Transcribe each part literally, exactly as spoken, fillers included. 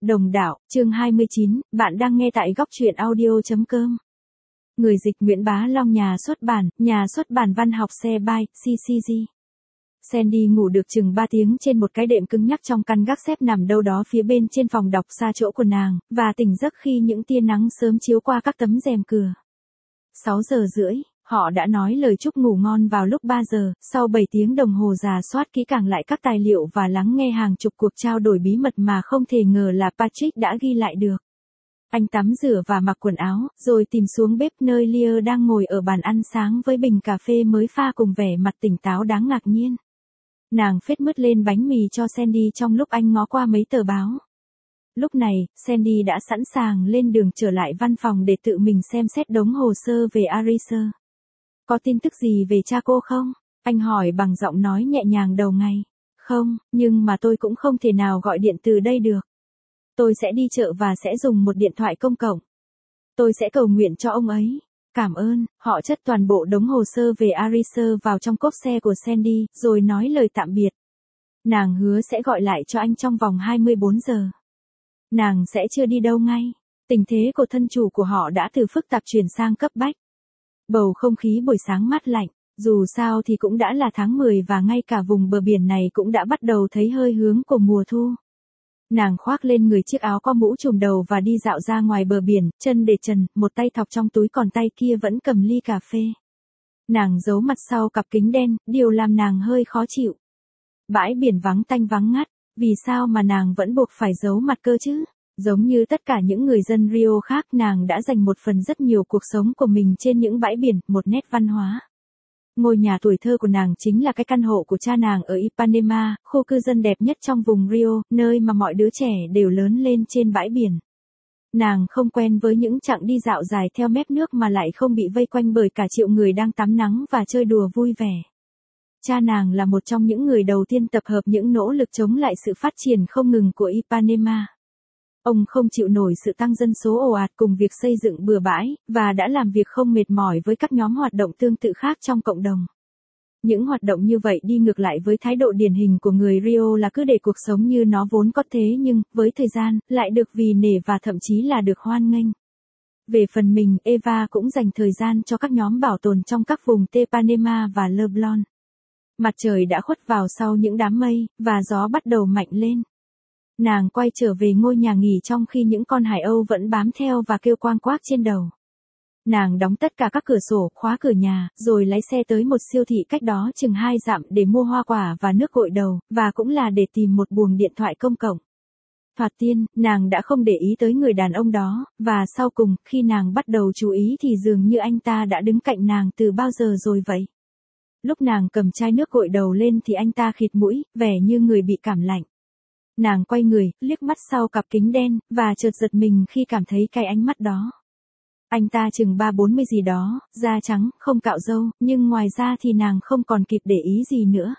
Đồng đạo, chương hai mươi chín, bạn đang nghe tại góc truyện audio.com. Người dịch Nguyễn Bá Long, nhà xuất bản, nhà xuất bản văn học xe by, xê xê giê. Sandy ngủ được chừng ba tiếng trên một cái đệm cứng nhắc trong căn gác xếp nằm đâu đó phía bên trên phòng đọc xa chỗ của nàng, và tỉnh giấc khi những tia nắng sớm chiếu qua các tấm rèm cửa. sáu giờ rưỡi, họ đã nói lời chúc ngủ ngon vào lúc ba giờ, sau bảy tiếng đồng hồ rà soát kỹ càng lại các tài liệu và lắng nghe hàng chục cuộc trao đổi bí mật mà không thể ngờ là Patrick đã ghi lại được. Anh tắm rửa và mặc quần áo, rồi tìm xuống bếp nơi Leah đang ngồi ở bàn ăn sáng với bình cà phê mới pha cùng vẻ mặt tỉnh táo đáng ngạc nhiên. Nàng phết mứt lên bánh mì cho Sandy trong lúc anh ngó qua mấy tờ báo. Lúc này, Sandy đã sẵn sàng lên đường trở lại văn phòng để tự mình xem xét đống hồ sơ về Arisa. Có tin tức gì về cha cô không? Anh hỏi bằng giọng nói nhẹ nhàng đầu ngày. Không, nhưng mà tôi cũng không thể nào gọi điện từ đây được. Tôi sẽ đi chợ và sẽ dùng một điện thoại công cộng. Tôi sẽ cầu nguyện cho ông ấy. Cảm ơn. Họ chất toàn bộ đống hồ sơ về Arisa vào trong cốp xe của Sandy, rồi nói lời tạm biệt. Nàng hứa sẽ gọi lại cho anh trong vòng hai mươi bốn giờ. Nàng sẽ chưa đi đâu ngay. Tình thế của thân chủ của họ đã từ phức tạp chuyển sang cấp bách. Bầu không khí buổi sáng mát lạnh, dù sao thì cũng đã là tháng mười và ngay cả vùng bờ biển này cũng đã bắt đầu thấy hơi hướng của mùa thu. Nàng khoác lên người chiếc áo có mũ trùm đầu và đi dạo ra ngoài bờ biển, chân để trần, một tay thọc trong túi còn tay kia vẫn cầm ly cà phê. Nàng giấu mặt sau cặp kính đen, điều làm nàng hơi khó chịu. Bãi biển vắng tanh vắng ngắt, vì sao mà nàng vẫn buộc phải giấu mặt cơ chứ? Giống như tất cả những người dân Rio khác, nàng đã dành một phần rất nhiều cuộc sống của mình trên những bãi biển, một nét văn hóa. Ngôi nhà tuổi thơ của nàng chính là cái căn hộ của cha nàng ở Ipanema, khu cư dân đẹp nhất trong vùng Rio, nơi mà mọi đứa trẻ đều lớn lên trên bãi biển. Nàng không quen với những chặng đi dạo dài theo mép nước mà lại không bị vây quanh bởi cả triệu người đang tắm nắng và chơi đùa vui vẻ. Cha nàng là một trong những người đầu tiên tập hợp những nỗ lực chống lại sự phát triển không ngừng của Ipanema. Ông không chịu nổi sự tăng dân số ồ ạt cùng việc xây dựng bừa bãi, và đã làm việc không mệt mỏi với các nhóm hoạt động tương tự khác trong cộng đồng. Những hoạt động như vậy đi ngược lại với thái độ điển hình của người Rio là cứ để cuộc sống như nó vốn có thế nhưng, với thời gian, lại được vì nể và thậm chí là được hoan nghênh. Về phần mình, Eva cũng dành thời gian cho các nhóm bảo tồn trong các vùng Tepanema và Leblon. Mặt trời đã khuất vào sau những đám mây, và gió bắt đầu mạnh lên. Nàng quay trở về ngôi nhà nghỉ trong khi những con hải âu vẫn bám theo và kêu quang quác trên đầu. Nàng đóng tất cả các cửa sổ, khóa cửa nhà, rồi lái xe tới một siêu thị cách đó chừng hai dặm để mua hoa quả và nước gội đầu, và cũng là để tìm một buồng điện thoại công cộng. Thoạt tiên, nàng đã không để ý tới người đàn ông đó, và sau cùng, khi nàng bắt đầu chú ý thì dường như anh ta đã đứng cạnh nàng từ bao giờ rồi vậy. Lúc nàng cầm chai nước gội đầu lên thì anh ta khịt mũi, vẻ như người bị cảm lạnh. Nàng quay người, liếc mắt sau cặp kính đen, và chợt giật mình khi cảm thấy cái ánh mắt đó. Anh ta chừng ba bốn mươi gì đó, da trắng, không cạo râu, nhưng ngoài ra thì nàng không còn kịp để ý gì nữa.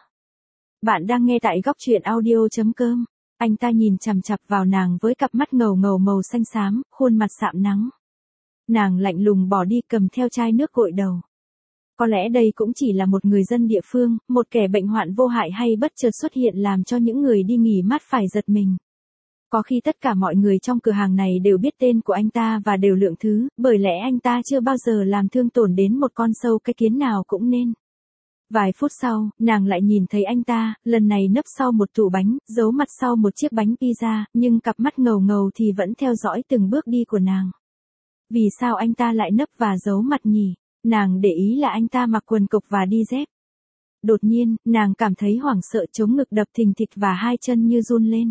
Bạn đang nghe tại góc truyện audio.com. Anh ta nhìn chằm chằm vào nàng với cặp mắt ngầu ngầu màu xanh xám, khuôn mặt sạm nắng. Nàng lạnh lùng bỏ đi cầm theo chai nước gội đầu. Có lẽ đây cũng chỉ là một người dân địa phương, một kẻ bệnh hoạn vô hại hay bất chợt xuất hiện làm cho những người đi nghỉ mát phải giật mình. Có khi tất cả mọi người trong cửa hàng này đều biết tên của anh ta và đều lượng thứ, bởi lẽ anh ta chưa bao giờ làm thương tổn đến một con sâu cái kiến nào cũng nên. Vài phút sau, nàng lại nhìn thấy anh ta, lần này nấp sau một tủ bánh, giấu mặt sau một chiếc bánh pizza, nhưng cặp mắt ngầu ngầu thì vẫn theo dõi từng bước đi của nàng. Vì sao anh ta lại nấp và giấu mặt nhỉ? Nàng để ý là anh ta mặc quần cộc và đi dép. Đột nhiên, nàng cảm thấy hoảng sợ, chống ngực đập thình thịch và hai chân như run lên.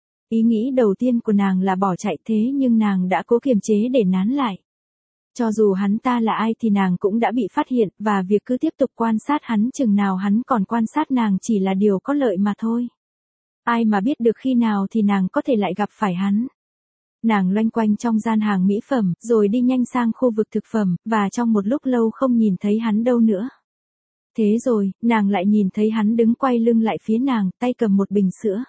Ý nghĩ đầu tiên của nàng là bỏ chạy, thế nhưng nàng đã cố kiềm chế để nán lại. Cho dù hắn ta là ai thì nàng cũng đã bị phát hiện, và việc cứ tiếp tục quan sát hắn chừng nào hắn còn quan sát nàng chỉ là điều có lợi mà thôi. Ai mà biết được khi nào thì nàng có thể lại gặp phải hắn. Nàng loanh quanh trong gian hàng mỹ phẩm, rồi đi nhanh sang khu vực thực phẩm, và trong một lúc lâu không nhìn thấy hắn đâu nữa. Thế rồi, nàng lại nhìn thấy hắn đứng quay lưng lại phía nàng, tay cầm một bình sữa.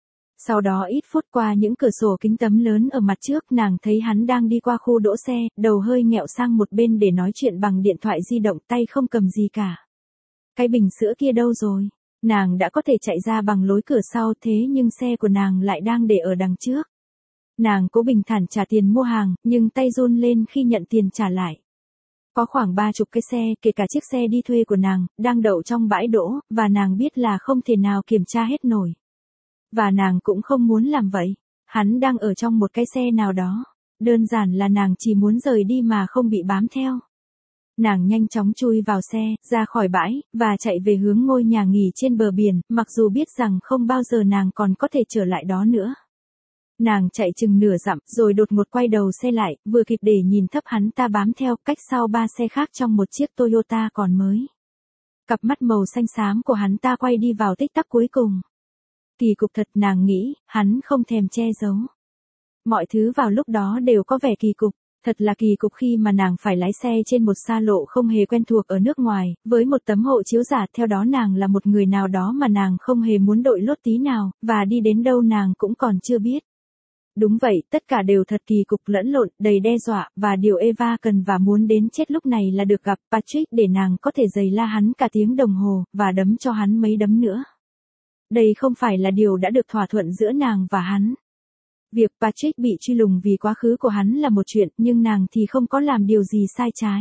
Sau đó ít phút qua những cửa sổ kính tấm lớn ở mặt trước, nàng thấy hắn đang đi qua khu đỗ xe, đầu hơi nghẹo sang một bên để nói chuyện bằng điện thoại di động, tay không cầm gì cả. Cái bình sữa kia đâu rồi? Nàng đã có thể chạy ra bằng lối cửa sau, thế nhưng xe của nàng lại đang để ở đằng trước. Nàng cố bình thản trả tiền mua hàng, nhưng tay run lên khi nhận tiền trả lại. Có khoảng ba chục cái xe, kể cả chiếc xe đi thuê của nàng, đang đậu trong bãi đỗ, và nàng biết là không thể nào kiểm tra hết nổi. Và nàng cũng không muốn làm vậy. Hắn đang ở trong một cái xe nào đó. Đơn giản là nàng chỉ muốn rời đi mà không bị bám theo. Nàng nhanh chóng chui vào xe, ra khỏi bãi, và chạy về hướng ngôi nhà nghỉ trên bờ biển, mặc dù biết rằng không bao giờ nàng còn có thể trở lại đó nữa. Nàng chạy chừng nửa dặm, rồi đột ngột quay đầu xe lại, vừa kịp để nhìn thấp hắn ta bám theo, cách sau ba xe khác trong một chiếc Toyota còn mới. Cặp mắt màu xanh xám của hắn ta quay đi vào tích tắc cuối cùng. Kỳ cục thật, nàng nghĩ, hắn không thèm che giấu. Mọi thứ vào lúc đó đều có vẻ kỳ cục. Thật là kỳ cục khi mà nàng phải lái xe trên một xa lộ không hề quen thuộc ở nước ngoài, với một tấm hộ chiếu giả, theo đó nàng là một người nào đó mà nàng không hề muốn đội lốt tí nào, và đi đến đâu nàng cũng còn chưa biết. Đúng vậy, tất cả đều thật kỳ cục, lẫn lộn, đầy đe dọa, và điều Eva cần và muốn đến chết lúc này là được gặp Patrick để nàng có thể giày la hắn cả tiếng đồng hồ, và đấm cho hắn mấy đấm nữa. Đây không phải là điều đã được thỏa thuận giữa nàng và hắn. Việc Patrick bị truy lùng vì quá khứ của hắn là một chuyện, nhưng nàng thì không có làm điều gì sai trái.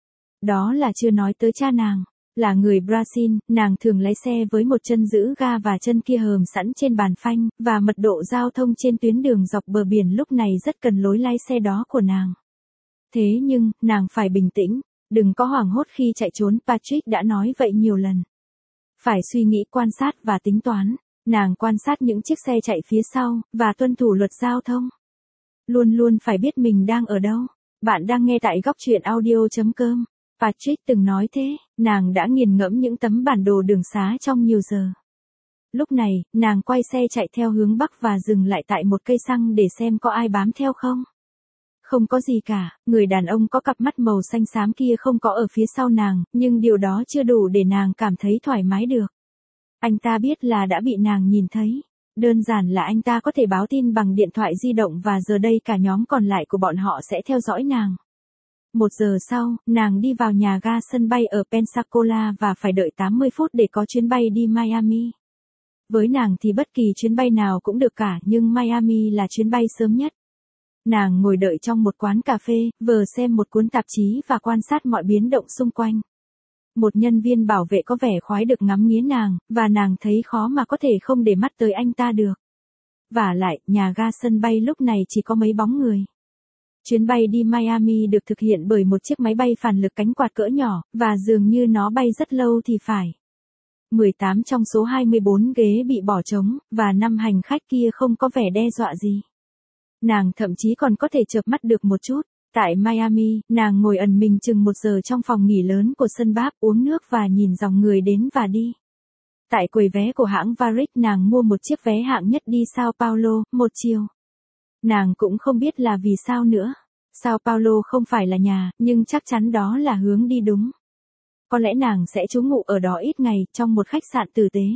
Đó là chưa nói tới cha nàng. Là người Brazil, nàng thường lái xe với một chân giữ ga và chân kia hờm sẵn trên bàn phanh, và mật độ giao thông trên tuyến đường dọc bờ biển lúc này rất cần lối lái xe đó của nàng. Thế nhưng, nàng phải bình tĩnh, đừng có hoảng hốt khi chạy trốn, Patrick đã nói vậy nhiều lần. Phải suy nghĩ, quan sát và tính toán. Nàng quan sát những chiếc xe chạy phía sau, và tuân thủ luật giao thông. Luôn luôn phải biết mình đang ở đâu. Bạn đang nghe tại góc truyện audio chấm com. Patrick từng nói thế, nàng đã nghiền ngẫm những tấm bản đồ đường xá trong nhiều giờ. Lúc này, nàng quay xe chạy theo hướng bắc và dừng lại tại một cây xăng để xem có ai bám theo không. Không có gì cả, người đàn ông có cặp mắt màu xanh xám kia không có ở phía sau nàng, nhưng điều đó chưa đủ để nàng cảm thấy thoải mái được. Anh ta biết là đã bị nàng nhìn thấy. Đơn giản là anh ta có thể báo tin bằng điện thoại di động và giờ đây cả nhóm còn lại của bọn họ sẽ theo dõi nàng. Một giờ sau, nàng đi vào nhà ga sân bay ở Pensacola và phải đợi tám mươi phút để có chuyến bay đi Miami. Với nàng thì bất kỳ chuyến bay nào cũng được cả, nhưng Miami là chuyến bay sớm nhất. Nàng ngồi đợi trong một quán cà phê, vừa xem một cuốn tạp chí và quan sát mọi biến động xung quanh. Một nhân viên bảo vệ có vẻ khoái được ngắm nghía nàng, và nàng thấy khó mà có thể không để mắt tới anh ta được. Vả lại, nhà ga sân bay lúc này chỉ có mấy bóng người. Chuyến bay đi Miami được thực hiện bởi một chiếc máy bay phản lực cánh quạt cỡ nhỏ, và dường như nó bay rất lâu thì phải. mười tám trong số hai mươi bốn ghế bị bỏ trống, và năm hành khách kia không có vẻ đe dọa gì. Nàng thậm chí còn có thể chợp mắt được một chút. Tại Miami, nàng ngồi ẩn mình chừng một giờ trong phòng nghỉ lớn của sân Báp, uống nước và nhìn dòng người đến và đi. Tại quầy vé của hãng Varig, nàng mua một chiếc vé hạng nhất đi Sao Paulo, một chiều. Nàng cũng không biết là vì sao nữa. Sao Paulo không phải là nhà, nhưng chắc chắn đó là hướng đi đúng. Có lẽ nàng sẽ trú ngụ ở đó ít ngày, trong một khách sạn tử tế.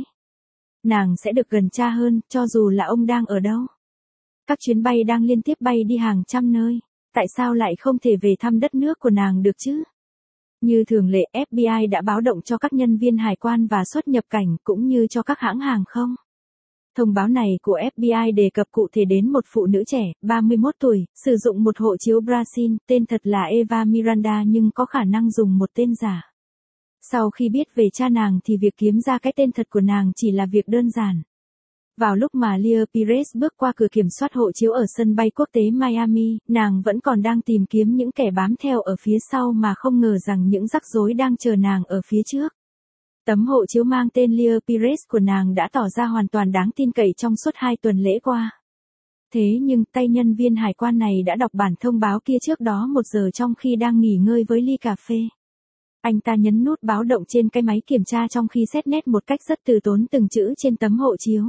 Nàng sẽ được gần cha hơn, cho dù là ông đang ở đâu. Các chuyến bay đang liên tiếp bay đi hàng trăm nơi. Tại sao lại không thể về thăm đất nước của nàng được chứ? Như thường lệ, ép bê i đã báo động cho các nhân viên hải quan và xuất nhập cảnh, cũng như cho các hãng hàng không. Thông báo này của ép bê i đề cập cụ thể đến một phụ nữ trẻ, ba mươi mốt tuổi, sử dụng một hộ chiếu Brazil, tên thật là Eva Miranda nhưng có khả năng dùng một tên giả. Sau khi biết về cha nàng thì việc kiếm ra cái tên thật của nàng chỉ là việc đơn giản. Vào lúc mà Leah Pires bước qua cửa kiểm soát hộ chiếu ở sân bay quốc tế Miami, nàng vẫn còn đang tìm kiếm những kẻ bám theo ở phía sau mà không ngờ rằng những rắc rối đang chờ nàng ở phía trước. Tấm hộ chiếu mang tên Leah Pires của nàng đã tỏ ra hoàn toàn đáng tin cậy trong suốt hai tuần lễ qua. Thế nhưng tay nhân viên hải quan này đã đọc bản thông báo kia trước đó một giờ trong khi đang nghỉ ngơi với ly cà phê. Anh ta nhấn nút báo động trên cái máy kiểm tra trong khi xét nét một cách rất từ tốn từng chữ trên tấm hộ chiếu.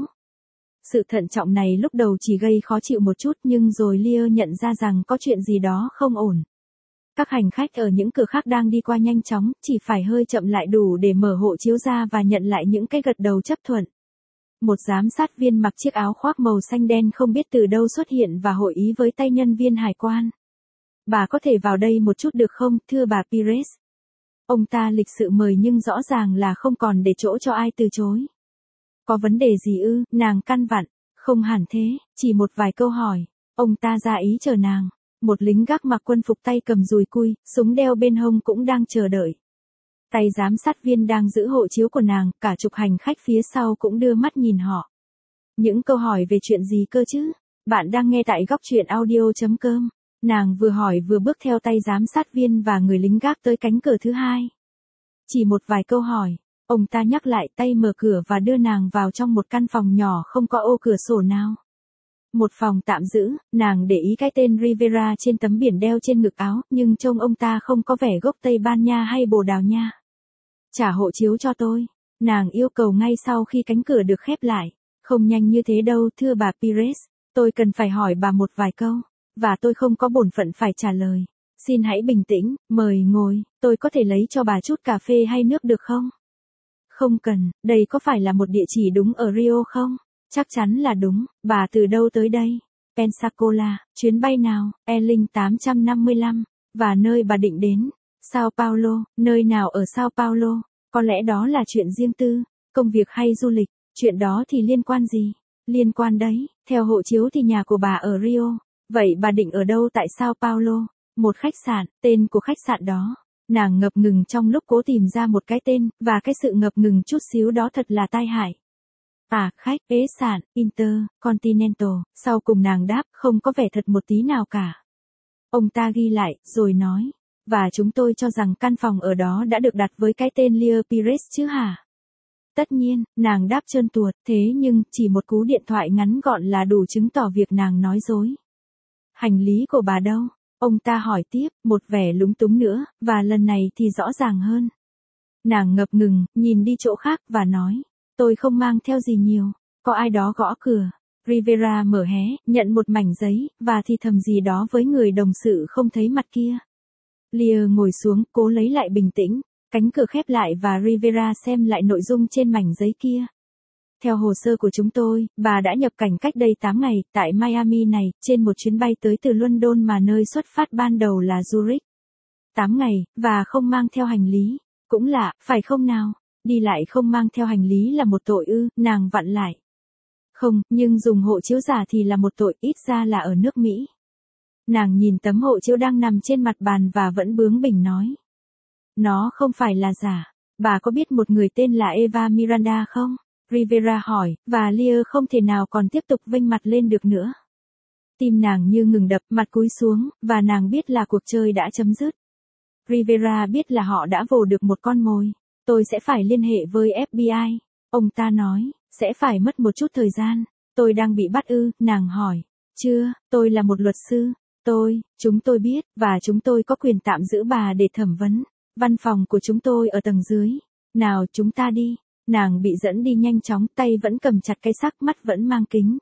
Sự thận trọng này lúc đầu chỉ gây khó chịu một chút nhưng rồi Leah nhận ra rằng có chuyện gì đó không ổn. Các hành khách ở những cửa khác đang đi qua nhanh chóng, chỉ phải hơi chậm lại đủ để mở hộ chiếu ra và nhận lại những cái gật đầu chấp thuận. Một giám sát viên mặc chiếc áo khoác màu xanh đen không biết từ đâu xuất hiện và hội ý với tay nhân viên hải quan. Bà có thể vào đây một chút được không, thưa bà Pires? Ông ta lịch sự mời nhưng rõ ràng là không còn để chỗ cho ai từ chối. Có vấn đề gì ư, nàng căn vặn, không hẳn thế, chỉ một vài câu hỏi. Ông ta ra ý chờ nàng. Một lính gác mặc quân phục tay cầm dùi cui, súng đeo bên hông cũng đang chờ đợi. Tay giám sát viên đang giữ hộ chiếu của nàng, cả chục hành khách phía sau cũng đưa mắt nhìn họ. Những câu hỏi về chuyện gì cơ chứ? Bạn đang nghe tại góc truyện audio.com. Nàng vừa hỏi vừa bước theo tay giám sát viên và người lính gác tới cánh cửa thứ hai. Chỉ một vài câu hỏi, ông ta nhắc lại tay mở cửa và đưa nàng vào trong một căn phòng nhỏ không có ô cửa sổ nào. Một phòng tạm giữ, nàng để ý cái tên Rivera trên tấm biển đeo trên ngực áo, nhưng trông ông ta không có vẻ gốc Tây Ban Nha hay Bồ Đào Nha. Trả hộ chiếu cho tôi, nàng yêu cầu ngay sau khi cánh cửa được khép lại. Không nhanh như thế đâu thưa bà Pires, tôi cần phải hỏi bà một vài câu, và tôi không có bổn phận phải trả lời. Xin hãy bình tĩnh, mời ngồi, tôi có thể lấy cho bà chút cà phê hay nước được không? Không cần, đây có phải là một địa chỉ đúng ở Rio không? Chắc chắn là đúng, bà từ đâu tới đây? Pensacola, chuyến bay nào? E không tám năm lăm, và nơi bà định đến? Sao Paulo, nơi nào ở Sao Paulo? Có lẽ đó là chuyện riêng tư, công việc hay du lịch, chuyện đó thì liên quan gì? Liên quan đấy, theo hộ chiếu thì nhà của bà ở Rio, vậy bà định ở đâu tại Sao Paulo? Một khách sạn, tên của khách sạn đó. Nàng ngập ngừng trong lúc cố tìm ra một cái tên, và cái sự ngập ngừng chút xíu đó thật là tai hại. À, khách, ế sản, Intercontinental, sau cùng nàng đáp, không có vẻ thật một tí nào cả. Ông ta ghi lại, rồi nói, và chúng tôi cho rằng căn phòng ở đó đã được đặt với cái tên Lear Pires chứ hả? Tất nhiên, nàng đáp trơn tuột, thế nhưng, chỉ một cú điện thoại ngắn gọn là đủ chứng tỏ việc nàng nói dối. Hành lý của bà đâu? Ông ta hỏi tiếp, một vẻ lúng túng nữa, và lần này thì rõ ràng hơn. Nàng ngập ngừng, nhìn đi chỗ khác, và nói, tôi không mang theo gì nhiều, có ai đó gõ cửa. Rivera mở hé, nhận một mảnh giấy, và thì thầm gì đó với người đồng sự không thấy mặt kia. Lear ngồi xuống, cố lấy lại bình tĩnh, cánh cửa khép lại và Rivera xem lại nội dung trên mảnh giấy kia. Theo hồ sơ của chúng tôi, bà đã nhập cảnh cách đây tám ngày, tại Miami này, trên một chuyến bay tới từ London mà nơi xuất phát ban đầu là Zurich. tám ngày, và không mang theo hành lý. Cũng lạ, phải không nào? Đi lại không mang theo hành lý là một tội ư, nàng vặn lại. Không, nhưng dùng hộ chiếu giả thì là một tội, ít ra là ở nước Mỹ. Nàng nhìn tấm hộ chiếu đang nằm trên mặt bàn và vẫn bướng bỉnh nói. Nó không phải là giả. Bà có biết một người tên là Eva Miranda không? Rivera hỏi, và Lear không thể nào còn tiếp tục vênh mặt lên được nữa. Tim nàng như ngừng đập, mặt cúi xuống, và nàng biết là cuộc chơi đã chấm dứt. Rivera biết là họ đã vồ được một con mồi. Tôi sẽ phải liên hệ với ép bê i. Ông ta nói, sẽ phải mất một chút thời gian. Tôi đang bị bắt ư, nàng hỏi. Chưa, tôi là một luật sư. Tôi, chúng tôi biết, và chúng tôi có quyền tạm giữ bà để thẩm vấn. Văn phòng của chúng tôi ở tầng dưới. Nào chúng ta đi. Nàng bị dẫn đi nhanh chóng, tay vẫn cầm chặt cái sắc, mắt vẫn mang kính.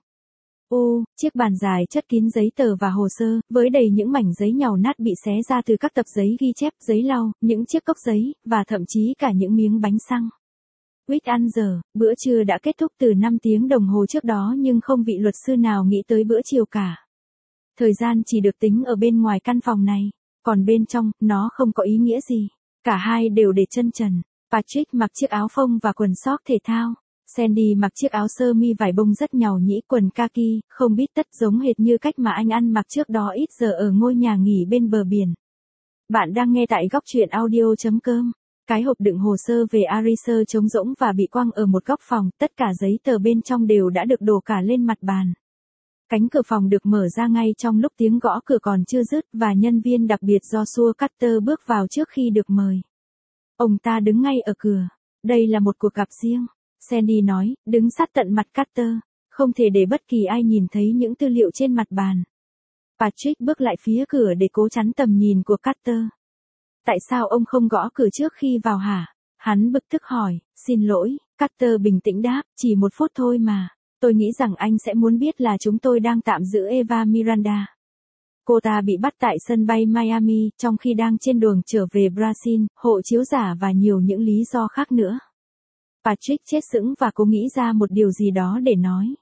Ô, chiếc bàn dài chất kín giấy tờ và hồ sơ, với đầy những mảnh giấy nhàu nát bị xé ra từ các tập giấy ghi chép, giấy lau, những chiếc cốc giấy, và thậm chí cả những miếng bánh xăng. Quýt ăn giờ, bữa trưa đã kết thúc từ năm tiếng đồng hồ trước đó nhưng không vị luật sư nào nghĩ tới bữa chiều cả. Thời gian chỉ được tính ở bên ngoài căn phòng này, còn bên trong, nó không có ý nghĩa gì. Cả hai đều để chân trần. Patrick mặc chiếc áo phông và quần sóc thể thao. Sandy mặc chiếc áo sơ mi vải bông rất nhàu nhĩ, quần kaki, không bít tất, giống hệt như cách mà anh ăn mặc trước đó ít giờ ở ngôi nhà nghỉ bên bờ biển. Bạn đang nghe tại góc truyện audio.com. Cái hộp đựng hồ sơ về Ariser trống rỗng và bị quăng ở một góc phòng, tất cả giấy tờ bên trong đều đã được đổ cả lên mặt bàn. Cánh cửa phòng được mở ra ngay trong lúc tiếng gõ cửa còn chưa dứt và nhân viên đặc biệt Joshua Carter bước vào trước khi được mời. Ông ta đứng ngay ở cửa. Đây là một cuộc gặp riêng. Sandy nói, đứng sát tận mặt Carter. Không thể để bất kỳ ai nhìn thấy những tư liệu trên mặt bàn. Patrick bước lại phía cửa để cố chắn tầm nhìn của Carter. Tại sao ông không gõ cửa trước khi vào hả? Hắn bực tức hỏi, xin lỗi, Carter bình tĩnh đáp, chỉ một phút thôi mà. Tôi nghĩ rằng anh sẽ muốn biết là chúng tôi đang tạm giữ Eva Miranda. Cô ta bị bắt tại sân bay Miami, trong khi đang trên đường trở về Brazil, hộ chiếu giả và nhiều những lý do khác nữa. Patrick chết sững và cố nghĩ ra một điều gì đó để nói.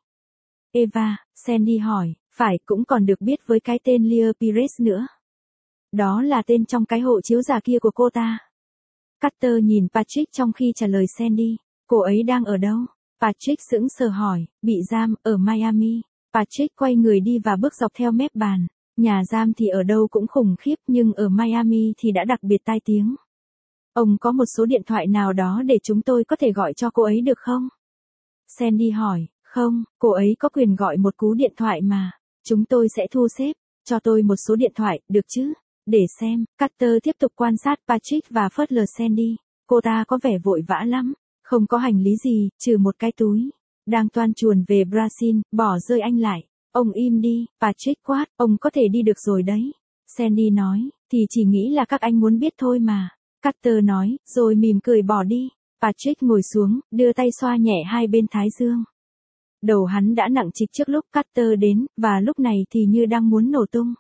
Eva, Sandy hỏi, phải cũng còn được biết với cái tên Lear Pires nữa. Đó là tên trong cái hộ chiếu giả kia của cô ta. Carter nhìn Patrick trong khi trả lời Sandy. Cô ấy đang ở đâu? Patrick sững sờ hỏi, bị giam, ở Miami. Patrick quay người đi và bước dọc theo mép bàn. Nhà giam thì ở đâu cũng khủng khiếp nhưng ở Miami thì đã đặc biệt tai tiếng. Ông có một số điện thoại nào đó để chúng tôi có thể gọi cho cô ấy được không? Sandy hỏi, không, cô ấy có quyền gọi một cú điện thoại mà. Chúng tôi sẽ thu xếp, cho tôi một số điện thoại, được chứ? Để xem, Carter tiếp tục quan sát Patrick và phớt lờ Sandy. Cô ta có vẻ vội vã lắm, không có hành lý gì, trừ một cái túi. Đang toan chuồn về Brazil, bỏ rơi anh lại. Ông im đi, Patrick quát, ông có thể đi được rồi đấy. Sandy nói, thì chỉ nghĩ là các anh muốn biết thôi mà. Carter nói, rồi mỉm cười bỏ đi. Patrick ngồi xuống, đưa tay xoa nhẹ hai bên thái dương. Đầu hắn đã nặng trịch trước lúc Carter đến, và lúc này thì như đang muốn nổ tung.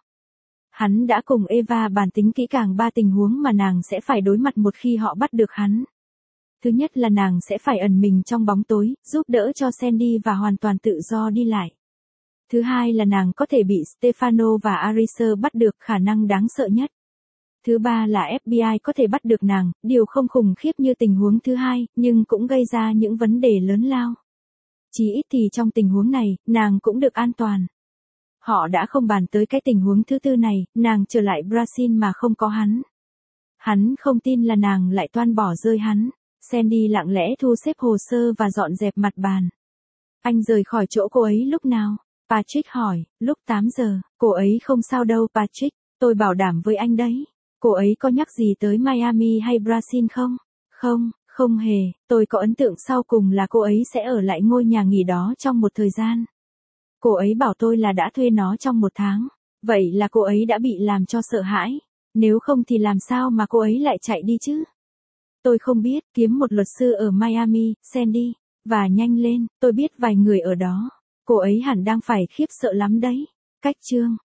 Hắn đã cùng Eva bàn tính kỹ càng ba tình huống mà nàng sẽ phải đối mặt một khi họ bắt được hắn. Thứ nhất là nàng sẽ phải ẩn mình trong bóng tối, giúp đỡ cho Sandy và hoàn toàn tự do đi lại. Thứ hai là nàng có thể bị Stefano và Arisa bắt được, khả năng đáng sợ nhất. Thứ ba là ép bê i có thể bắt được nàng, điều không khủng khiếp như tình huống thứ hai, nhưng cũng gây ra những vấn đề lớn lao. Chỉ ít thì trong tình huống này, nàng cũng được an toàn. Họ đã không bàn tới cái tình huống thứ tư này, nàng trở lại Brazil mà không có hắn. Hắn không tin là nàng lại toan bỏ rơi hắn. Sandy lặng lẽ thu xếp hồ sơ và dọn dẹp mặt bàn. Anh rời khỏi chỗ cô ấy lúc nào? Patrick hỏi, lúc tám giờ, cô ấy không sao đâu Patrick, tôi bảo đảm với anh đấy. Cô ấy có nhắc gì tới Miami hay Brazil không? Không, không hề, tôi có ấn tượng sau cùng là cô ấy sẽ ở lại ngôi nhà nghỉ đó trong một thời gian. Cô ấy bảo tôi là đã thuê nó trong một tháng. Vậy là cô ấy đã bị làm cho sợ hãi. Nếu không thì làm sao mà cô ấy lại chạy đi chứ? Tôi không biết, kiếm một luật sư ở Miami, Sandy. Và nhanh lên, tôi biết vài người ở đó. Cô ấy hẳn đang phải khiếp sợ lắm đấy. Cách chương